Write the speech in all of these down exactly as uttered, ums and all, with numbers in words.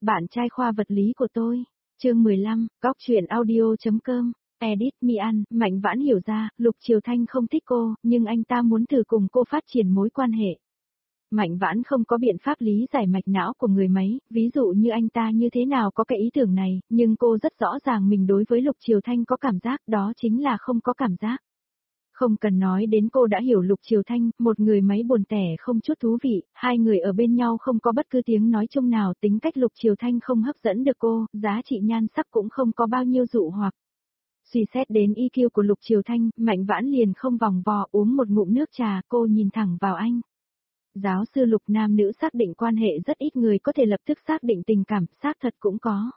bạn trai khoa vật lý của tôi. Chương mười lăm, Góc truyện audio.com, edit Mi An, Mạnh Vãn hiểu ra, Lục Triều Thanh không thích cô, nhưng anh ta muốn thử cùng cô phát triển mối quan hệ. Mạnh Vãn không có biện pháp lý giải mạch não của người mấy, ví dụ như anh ta như thế nào có cái ý tưởng này, nhưng cô rất rõ ràng mình đối với Lục Triều Thanh có cảm giác, đó chính là không có cảm giác. Không cần nói đến cô đã hiểu Lục Triều Thanh, một người mấy buồn tẻ không chút thú vị, hai người ở bên nhau không có bất cứ tiếng nói chung nào, tính cách Lục Triều Thanh không hấp dẫn được cô, giá trị nhan sắc cũng không có bao nhiêu dụ hoặc. Suy xét đến i kiu của Lục Triều Thanh, Mạnh Vãn liền không vòng vò uống một ngụm nước trà, cô nhìn thẳng vào anh. Giáo sư Lục nam nữ xác định quan hệ rất ít người có thể lập tức xác định tình cảm, xác thật cũng có.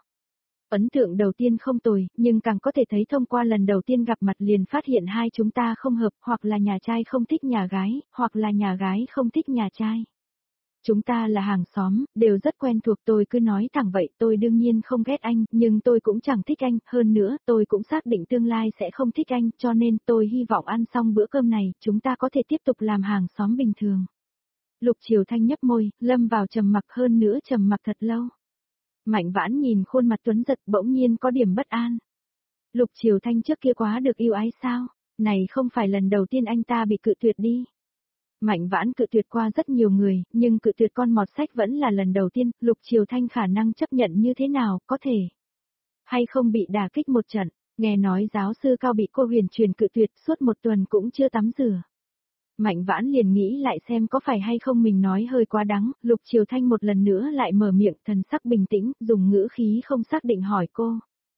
Ấn tượng đầu tiên không tồi, nhưng càng có thể thấy thông qua lần đầu tiên gặp mặt liền phát hiện hai chúng ta không hợp, hoặc là nhà trai không thích nhà gái, hoặc là nhà gái không thích nhà trai. Chúng ta là hàng xóm, đều rất quen thuộc, tôi cứ nói thẳng vậy, tôi đương nhiên không ghét anh, nhưng tôi cũng chẳng thích anh, hơn nữa, tôi cũng xác định tương lai sẽ không thích anh, cho nên tôi hy vọng ăn xong bữa cơm này, chúng ta có thể tiếp tục làm hàng xóm bình thường. Lục Triều Thanh nhấp môi, lâm vào trầm mặc, hơn nữa trầm mặc thật lâu. Mạnh Vãn nhìn khuôn mặt tuấn giật bỗng nhiên có điểm bất an. Lục Triều Thanh trước kia quá được yêu ái sao? Này không phải lần đầu tiên anh ta bị cự tuyệt đi. Mạnh Vãn cự tuyệt qua rất nhiều người, nhưng cự tuyệt con mọt sách vẫn là lần đầu tiên, Lục Triều Thanh khả năng chấp nhận như thế nào, có thể hay không bị đả kích một trận, nghe nói giáo sư Cao bị cô huyền truyền cự tuyệt suốt một tuần cũng chưa tắm rửa. Mạnh Vãn liền nghĩ lại xem có phải hay không mình nói hơi quá đắng, Lục Triều Thanh một lần nữa lại mở miệng, thần sắc bình tĩnh, dùng ngữ khí không xác định hỏi cô.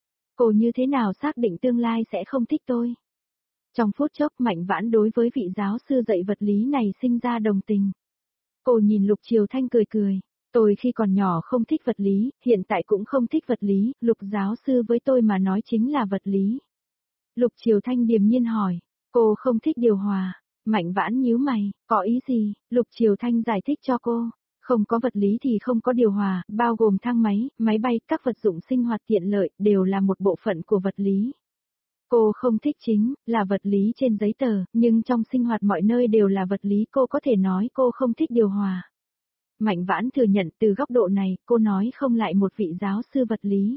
Cô như thế nào xác định tương lai sẽ không thích tôi? Trong phút chốc Mạnh Vãn đối với vị giáo sư dạy vật lý này sinh ra đồng tình. Cô nhìn Lục Triều Thanh cười cười, tôi khi còn nhỏ không thích vật lý, hiện tại cũng không thích vật lý, Lục giáo sư với tôi mà nói chính là vật lý. Lục Triều Thanh điềm nhiên hỏi, cô không thích điều hòa. Mạnh Vãn nhíu mày, có ý gì? Lục Triều Thanh giải thích cho cô, không có vật lý thì không có điều hòa, bao gồm thang máy, máy bay, các vật dụng sinh hoạt tiện lợi, đều là một bộ phận của vật lý. Cô không thích chính là vật lý trên giấy tờ, nhưng trong sinh hoạt mọi nơi đều là vật lý, cô có thể nói cô không thích điều hòa. Mạnh Vãn thừa nhận từ góc độ này, cô nói không lại một vị giáo sư vật lý.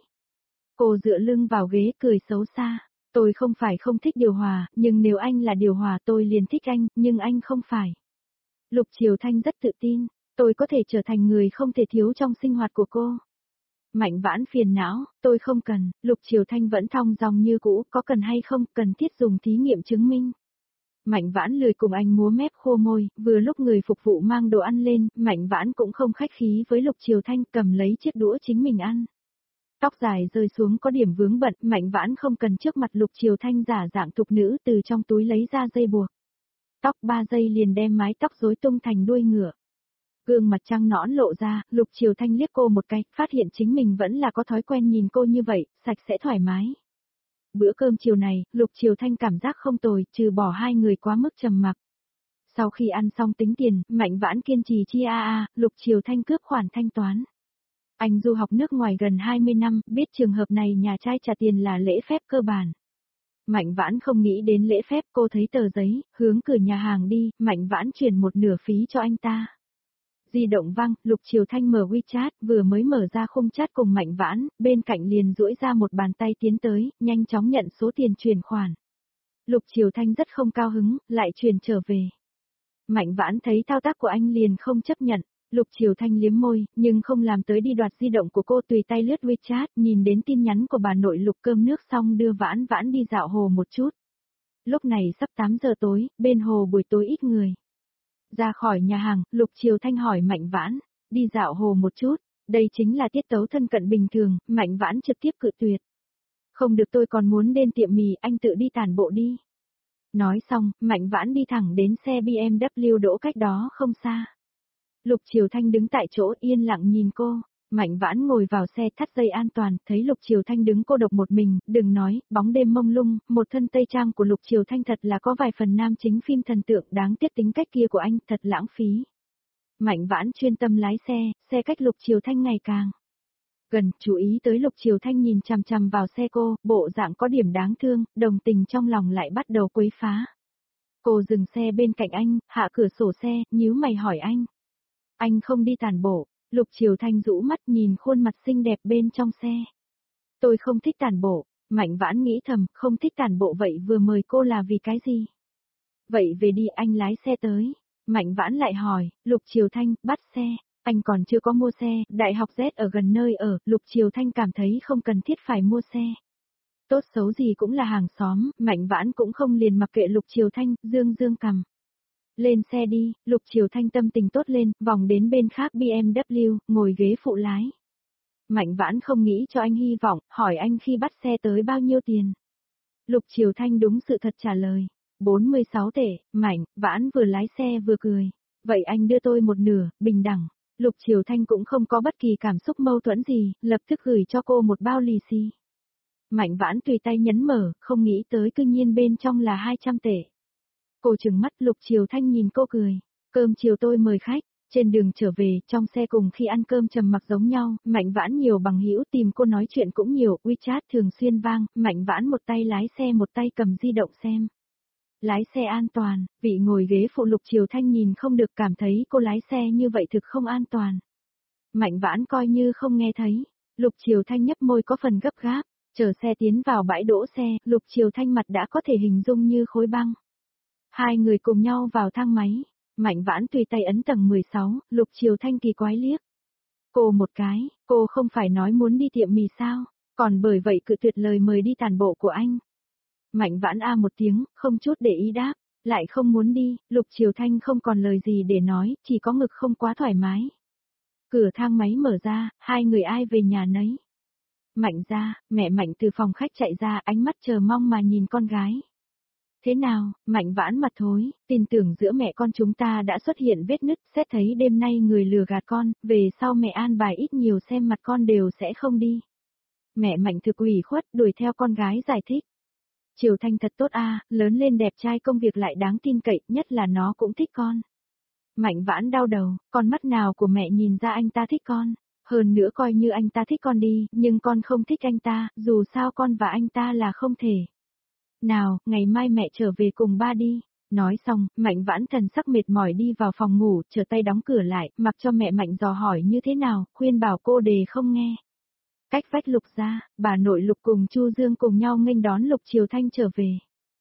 Cô dựa lưng vào ghế cười xấu xa. Tôi không phải không thích điều hòa, nhưng nếu anh là điều hòa tôi liền thích anh, nhưng anh không phải. Lục Triều Thanh rất tự tin, tôi có thể trở thành người không thể thiếu trong sinh hoạt của cô. Mạnh Vãn phiền não, tôi không cần, Lục Triều Thanh vẫn thong dong như cũ, có cần hay không, cần thiết dùng thí nghiệm chứng minh. Mạnh Vãn lười cùng anh múa mép khô môi, vừa lúc người phục vụ mang đồ ăn lên, Mạnh Vãn cũng không khách khí với Lục Triều Thanh, cầm lấy chiếc đũa chính mình ăn. Tóc dài rơi xuống có điểm vướng bận, Mạnh Vãn không cần trước mặt Lục Triều Thanh giả dạng thục nữ từ trong túi lấy ra dây buộc. Tóc ba giây liền đem mái tóc rối tung thành đuôi ngựa. Gương mặt trăng nõn lộ ra, Lục Triều Thanh liếc cô một cái, phát hiện chính mình vẫn là có thói quen nhìn cô như vậy, sạch sẽ thoải mái. Bữa cơm chiều này, Lục Triều Thanh cảm giác không tồi, trừ bỏ hai người quá mức trầm mặc. Sau khi ăn xong tính tiền, Mạnh Vãn kiên trì chia a a, Lục Triều Thanh cướp khoản thanh toán. Anh du học nước ngoài gần hai mươi năm, biết trường hợp này nhà trai trả tiền là lễ phép cơ bản. Mạnh Vãn không nghĩ đến lễ phép, cô thấy tờ giấy, hướng cửa nhà hàng đi, Mạnh Vãn chuyển một nửa phí cho anh ta. Di động vang, Lục Triều Thanh mở WeChat, vừa mới mở ra khung chat cùng Mạnh Vãn, bên cạnh liền duỗi ra một bàn tay tiến tới, nhanh chóng nhận số tiền chuyển khoản. Lục Triều Thanh rất không cao hứng, lại truyền trở về. Mạnh Vãn thấy thao tác của anh liền không chấp nhận. Lục Triều Thanh liếm môi, nhưng không làm tới đi đoạt di động của cô, tùy tay lướt WeChat, nhìn đến tin nhắn của bà nội Lục cơm nước xong đưa Vãn Vãn đi dạo hồ một chút. Lúc này sắp tám giờ tối, bên hồ buổi tối ít người. Ra khỏi nhà hàng, Lục Triều Thanh hỏi Mạnh Vãn, đi dạo hồ một chút, đây chính là tiết tấu thân cận bình thường, Mạnh Vãn trực tiếp cự tuyệt. Không được, tôi còn muốn đến tiệm mì, anh tự đi tản bộ đi. Nói xong, Mạnh Vãn đi thẳng đến xe bê em vê đỗ cách đó không xa. Lục Triều Thanh đứng tại chỗ yên lặng nhìn cô, Mạnh Vãn ngồi vào xe thắt dây an toàn, thấy Lục Triều Thanh đứng cô độc một mình, đừng nói, bóng đêm mông lung, một thân tây trang của Lục Triều Thanh thật là có vài phần nam chính phim thần tượng, đáng tiếc tính cách kia của anh, thật lãng phí. Mạnh Vãn chuyên tâm lái xe, xe cách Lục Triều Thanh ngày càng gần, chú ý tới Lục Triều Thanh nhìn chằm chằm vào xe cô, bộ dạng có điểm đáng thương, đồng tình trong lòng lại bắt đầu quấy phá. Cô dừng xe bên cạnh anh, hạ cửa sổ xe, nhíu mày hỏi anh. Anh không đi tản bộ, Lục Triều Thanh rũ mắt nhìn khuôn mặt xinh đẹp bên trong xe. Tôi không thích tản bộ, Mạnh Vãn nghĩ thầm, không thích tản bộ vậy vừa mời cô là vì cái gì? Vậy về đi, anh lái xe tới. Mạnh Vãn lại hỏi, Lục Triều Thanh, bắt xe, anh còn chưa có mua xe, đại học Z ở gần nơi ở, Lục Triều Thanh cảm thấy không cần thiết phải mua xe. Tốt xấu gì cũng là hàng xóm, Mạnh Vãn cũng không liền mặc kệ Lục Triều Thanh, dương dương cằm. Lên xe đi, Lục Triều Thanh tâm tình tốt lên, vòng đến bên khác bê em vê, ngồi ghế phụ lái. Mạnh Vãn không nghĩ cho anh hy vọng, hỏi anh khi bắt xe tới bao nhiêu tiền. Lục Triều Thanh đúng sự thật trả lời. bốn mươi sáu tệ, Mạnh Vãn vừa lái xe vừa cười. Vậy anh đưa tôi một nửa, bình đẳng. Lục Triều Thanh cũng không có bất kỳ cảm xúc mâu thuẫn gì, lập tức gửi cho cô một bao lì xì. Mạnh Vãn tùy tay nhấn mở, không nghĩ tới cư nhiên bên trong là hai trăm tệ. Cô trừng mắt, Lục Triều Thanh nhìn cô cười. Cơm chiều tôi mời khách. Trên đường trở về, trong xe cùng khi ăn cơm trầm mặc giống nhau, Mạnh Vãn nhiều bằng hữu tìm cô nói chuyện cũng nhiều, WeChat thường xuyên vang, Mạnh Vãn một tay lái xe một tay cầm di động xem. Lái xe an toàn, vị ngồi ghế phụ Lục Triều Thanh nhìn không được, cảm thấy cô lái xe như vậy thực không an toàn. Mạnh Vãn coi như không nghe thấy, Lục Triều Thanh nhấp môi có phần gấp gáp, chờ xe tiến vào bãi đỗ xe, Lục Triều Thanh mặt đã có thể hình dung như khối băng. Hai người cùng nhau vào thang máy. Mạnh Vãn tùy tay ấn tầng mười sáu, Lục Triều Thanh kỳ quái liếc. Cô một cái, cô không phải nói muốn đi tiệm mì sao, còn bởi vậy cự tuyệt lời mời đi tản bộ của anh. Mạnh Vãn a một tiếng, không chút để ý đáp, lại không muốn đi, Lục Triều Thanh không còn lời gì để nói, chỉ có ngực không quá thoải mái. Cửa thang máy mở ra, hai người ai về nhà nấy. Mạnh ra, mẹ Mạnh từ phòng khách chạy ra, ánh mắt chờ mong mà nhìn con gái. Thế nào, Mạnh Vãn mặt thối, tin tưởng giữa mẹ con chúng ta đã xuất hiện vết nứt, xét thấy đêm nay người lừa gạt con, về sau mẹ an bài ít nhiều xem mặt con đều sẽ không đi. Mẹ Mạnh thực ủy khuất, đuổi theo con gái giải thích. Triều Thanh thật tốt a, lớn lên đẹp trai, công việc lại đáng tin cậy, nhất là nó cũng thích con. Mạnh Vãn đau đầu, con mắt nào của mẹ nhìn ra anh ta thích con, hơn nữa coi như anh ta thích con đi, nhưng con không thích anh ta, dù sao con và anh ta là không thể. Nào, ngày mai mẹ trở về cùng ba đi. Nói xong, Mạnh Vãn thần sắc mệt mỏi đi vào phòng ngủ, trở tay đóng cửa lại, mặc cho mẹ Mạnh dò hỏi như thế nào, khuyên bảo cô đề không nghe. Cách vách Lục ra, bà nội Lục cùng Chu Dương cùng nhau nghênh đón Lục Triều Thanh trở về.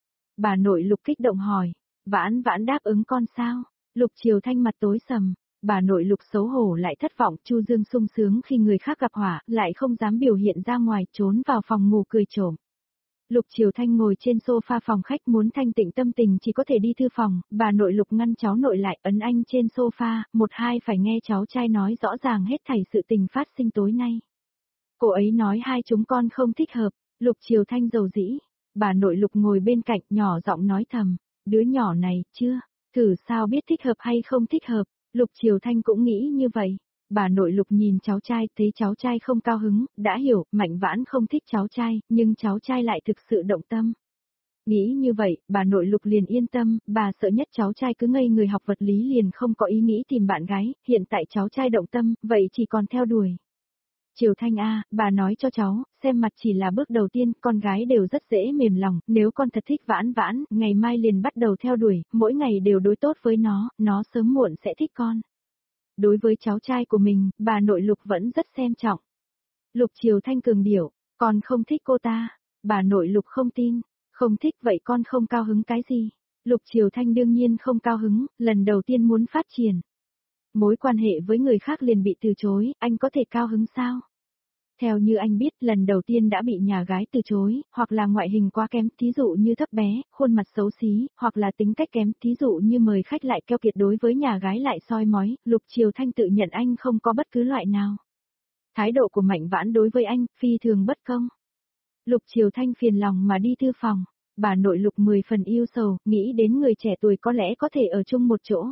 Bà nội Lục kích động hỏi, Vãn Vãn đáp ứng con sao? Lục Triều Thanh mặt tối sầm, bà nội Lục xấu hổ lại thất vọng, Chu Dương sung sướng khi người khác gặp họa, lại không dám biểu hiện ra ngoài, trốn vào phòng ngủ cười trộm. Lục Triều Thanh ngồi trên sofa phòng khách muốn thanh tịnh tâm tình chỉ có thể đi thư phòng, bà nội Lục ngăn cháu nội lại, ấn anh trên sofa, một hai phải nghe cháu trai nói rõ ràng hết thảy sự tình phát sinh tối nay. Cô ấy nói hai chúng con không thích hợp, Lục Triều Thanh dầu dĩ, bà nội Lục ngồi bên cạnh nhỏ giọng nói thầm, đứa nhỏ này, chưa, thử sao biết thích hợp hay không thích hợp, Lục Triều Thanh cũng nghĩ như vậy. Bà nội Lục nhìn cháu trai, thấy cháu trai không cao hứng, đã hiểu, Mạnh Vãn không thích cháu trai, nhưng cháu trai lại thực sự động tâm. Nghĩ như vậy, bà nội Lục liền yên tâm, bà sợ nhất cháu trai cứ ngây người học vật lý liền không có ý nghĩ tìm bạn gái, hiện tại cháu trai động tâm, vậy chỉ còn theo đuổi. Triều Thanh a, bà nói cho cháu, xem mặt chỉ là bước đầu tiên, con gái đều rất dễ mềm lòng, nếu con thật thích Vãn Vãn, ngày mai liền bắt đầu theo đuổi, mỗi ngày đều đối tốt với nó, nó sớm muộn sẽ thích con. Đối với cháu trai của mình, bà nội Lục vẫn rất xem trọng. Lục Triều Thanh cường điệu, con không thích cô ta. Bà nội Lục không tin, không thích vậy con không cao hứng cái gì. Lục Triều Thanh đương nhiên không cao hứng, lần đầu tiên muốn phát triển. Mối quan hệ với người khác liền bị từ chối, anh có thể cao hứng sao? Theo như anh biết, lần đầu tiên đã bị nhà gái từ chối, hoặc là ngoại hình quá kém, thí dụ như thấp bé, khuôn mặt xấu xí, hoặc là tính cách kém, thí dụ như mời khách lại keo kiệt, đối với nhà gái lại soi mói, Lục Triều Thanh tự nhận anh không có bất cứ loại nào. Thái độ của Mạnh Vãn đối với anh, phi thường bất công. Lục Triều Thanh phiền lòng mà đi thư phòng, bà nội Lục mười phần yêu sầu, nghĩ đến người trẻ tuổi có lẽ có thể ở chung một chỗ.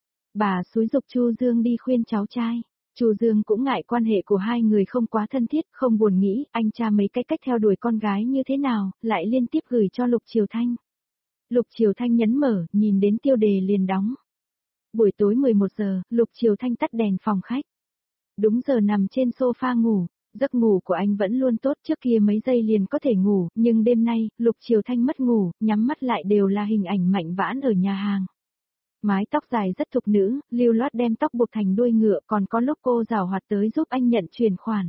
Bà xúi giục Chu Dương đi khuyên cháu trai. Chu Dương cũng ngại quan hệ của hai người không quá thân thiết, không buồn nghĩ, anh tra mấy cái cách theo đuổi con gái như thế nào, lại liên tiếp gửi cho Lục Triều Thanh. Lục Triều Thanh nhấn mở, nhìn đến tiêu đề liền đóng. Buổi tối mười một giờ, Lục Triều Thanh tắt đèn phòng khách. Đúng giờ nằm trên sofa ngủ, giấc ngủ của anh vẫn luôn tốt, trước kia mấy giây liền có thể ngủ, nhưng đêm nay, Lục Triều Thanh mất ngủ, nhắm mắt lại đều là hình ảnh Mạnh Vãn ở nhà hàng. Mái tóc dài rất thục nữ, lưu loát đem tóc buộc thành đuôi ngựa, còn có lúc cô giảo hoạt tới giúp anh nhận chuyển khoản.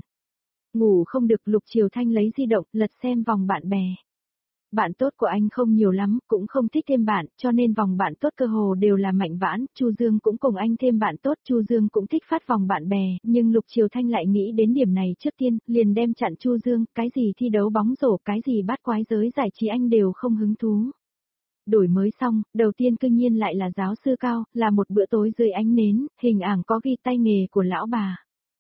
Ngủ không được, Lục Triều Thanh lấy di động, lật xem vòng bạn bè. Bạn tốt của anh không nhiều lắm, cũng không thích thêm bạn, cho nên vòng bạn tốt cơ hồ đều là Mạnh Vãn, Chu Dương cũng cùng anh thêm bạn tốt, Chu Dương cũng thích phát vòng bạn bè, nhưng Lục Triều Thanh lại nghĩ đến điểm này trước tiên, liền đem chặn Chu Dương, cái gì thi đấu bóng rổ, cái gì bát quái giới giải trí anh đều không hứng thú. Đổi mới xong, đầu tiên cương nhiên lại là giáo sư Cao, là một bữa tối dưới ánh nến, hình ảnh có ghi tay nghề của lão bà.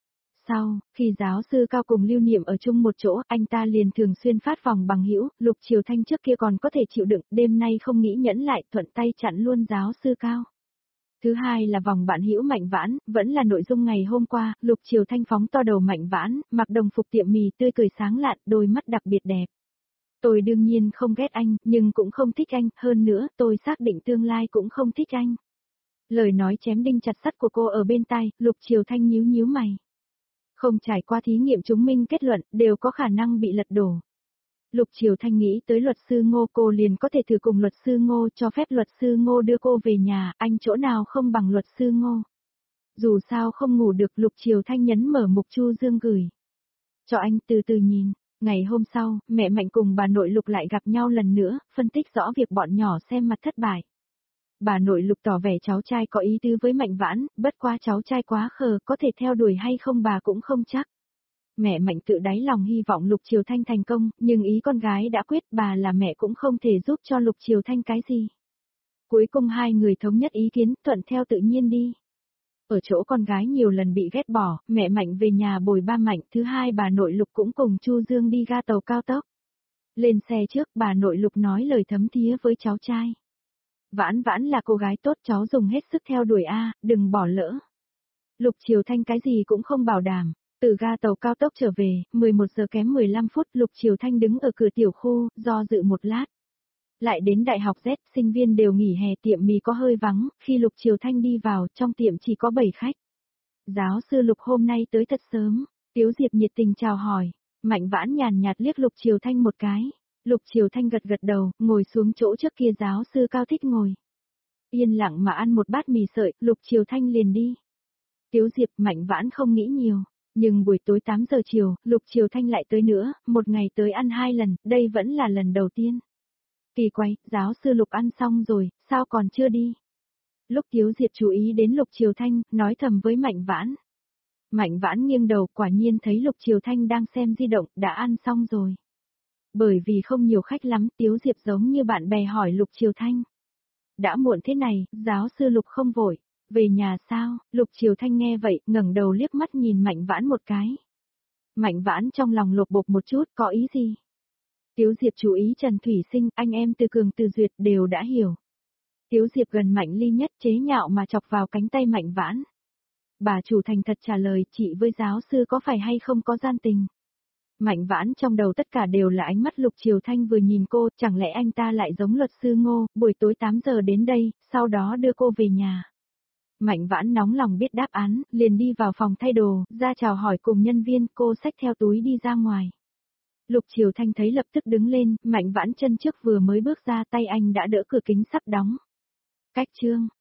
Sau, khi giáo sư Cao cùng Lưu Niệm ở chung một chỗ, anh ta liền thường xuyên phát vòng bằng hữu, Lục Triều Thanh trước kia còn có thể chịu đựng, đêm nay không nghĩ nhẫn lại, thuận tay chặn luôn giáo sư Cao. Thứ hai là vòng bạn hữu Mạnh Vãn, vẫn là nội dung ngày hôm qua, Lục Triều Thanh phóng to đầu Mạnh Vãn, mặc đồng phục tiệm mì tươi cười sáng lạn, đôi mắt đặc biệt đẹp. Tôi đương nhiên không ghét anh, nhưng cũng không thích anh, hơn nữa, tôi xác định tương lai cũng không thích anh. Lời nói chém đinh chặt sắt của cô ở bên tai, Lục Triều Thanh nhíu nhíu mày. Không trải qua thí nghiệm chứng minh kết luận, đều có khả năng bị lật đổ. Lục Triều Thanh nghĩ tới luật sư Ngô, cô liền có thể thử cùng luật sư Ngô, cho phép luật sư Ngô đưa cô về nhà, anh chỗ nào không bằng luật sư Ngô. Dù sao không ngủ được, Lục Triều Thanh nhấn mở mục Chu Dương gửi. Cho anh từ từ nhìn. Ngày hôm sau, mẹ Mạnh cùng bà nội Lục lại gặp nhau lần nữa, phân tích rõ việc bọn nhỏ xem mặt thất bại. Bà nội Lục tỏ vẻ cháu trai có ý tứ với Mạnh Vãn, bất quá cháu trai quá khờ, có thể theo đuổi hay không bà cũng không chắc. Mẹ Mạnh tự đáy lòng hy vọng Lục Triều Thanh thành công, nhưng ý con gái đã quyết, bà là mẹ cũng không thể giúp cho Lục Triều Thanh cái gì. Cuối cùng hai người thống nhất ý kiến, thuận theo tự nhiên đi. Ở chỗ con gái nhiều lần bị ghét bỏ, mẹ Mạnh về nhà bồi ba Mạnh, thứ hai bà nội Lục cũng cùng Chu Dương đi ga tàu cao tốc. Lên xe trước, bà nội Lục nói lời thấm thía với cháu trai. Vãn Vãn là cô gái tốt, cháu dùng hết sức theo đuổi a, đừng bỏ lỡ. Lục Triều Thanh cái gì cũng không bảo đảm. Từ ga tàu cao tốc trở về, mười một giờ kém mười lăm phút, Lục Triều Thanh đứng ở cửa tiểu khu, do dự một lát. Lại đến đại học Z, sinh viên đều nghỉ hè, tiệm mì có hơi vắng, khi Lục Triều Thanh đi vào, trong tiệm chỉ có bảy khách. Giáo sư Lục hôm nay tới thật sớm, Tiếu Diệp nhiệt tình chào hỏi, Mạnh Vãn nhàn nhạt liếc Lục Triều Thanh một cái. Lục Triều Thanh gật gật đầu, ngồi xuống chỗ trước kia giáo sư Cao thích ngồi. Yên lặng mà ăn một bát mì sợi, Lục Triều Thanh liền đi. Tiếu Diệp, Mạnh Vãn không nghĩ nhiều. Nhưng buổi tối tám giờ chiều, Lục Triều Thanh lại tới nữa, một ngày tới ăn hai lần, đây vẫn là lần đầu tiên. Kỳ quái, giáo sư Lục ăn xong rồi, sao còn chưa đi? Lúc Tiếu Diệp chú ý đến Lục Triều Thanh, nói thầm với Mạnh Vãn. Mạnh Vãn nghiêng đầu, quả nhiên thấy Lục Triều Thanh đang xem di động, đã ăn xong rồi. Bởi vì không nhiều khách lắm, Tiếu Diệp giống như bạn bè hỏi Lục Triều Thanh. Đã muộn thế này, giáo sư Lục không vội. Về nhà sao? Lục Triều Thanh nghe vậy, ngẩng đầu liếc mắt nhìn Mạnh Vãn một cái. Mạnh Vãn trong lòng lột bột một chút, có ý gì? Tiếu Diệp chú ý Trần Thủy Sinh, anh em Từ Cường Từ Duyệt đều đã hiểu. Tiếu Diệp gần Mạnh Ly nhất, chế nhạo mà chọc vào cánh tay Mạnh Vãn. Bà chủ thành thật trả lời, chị với giáo sư có phải hay không có gian tình? Mạnh Vãn trong đầu tất cả đều là ánh mắt Lục Triều Thanh vừa nhìn cô, chẳng lẽ anh ta lại giống luật sư Ngô, buổi tối tám giờ đến đây, sau đó đưa cô về nhà. Mạnh Vãn nóng lòng biết đáp án, liền đi vào phòng thay đồ, ra chào hỏi cùng nhân viên, cô xách theo túi đi ra ngoài. Lục Triều Thanh thấy lập tức đứng lên, Mạnh Vãn chân trước vừa mới bước ra, tay anh đã đỡ cửa kính sắp đóng. Cách chương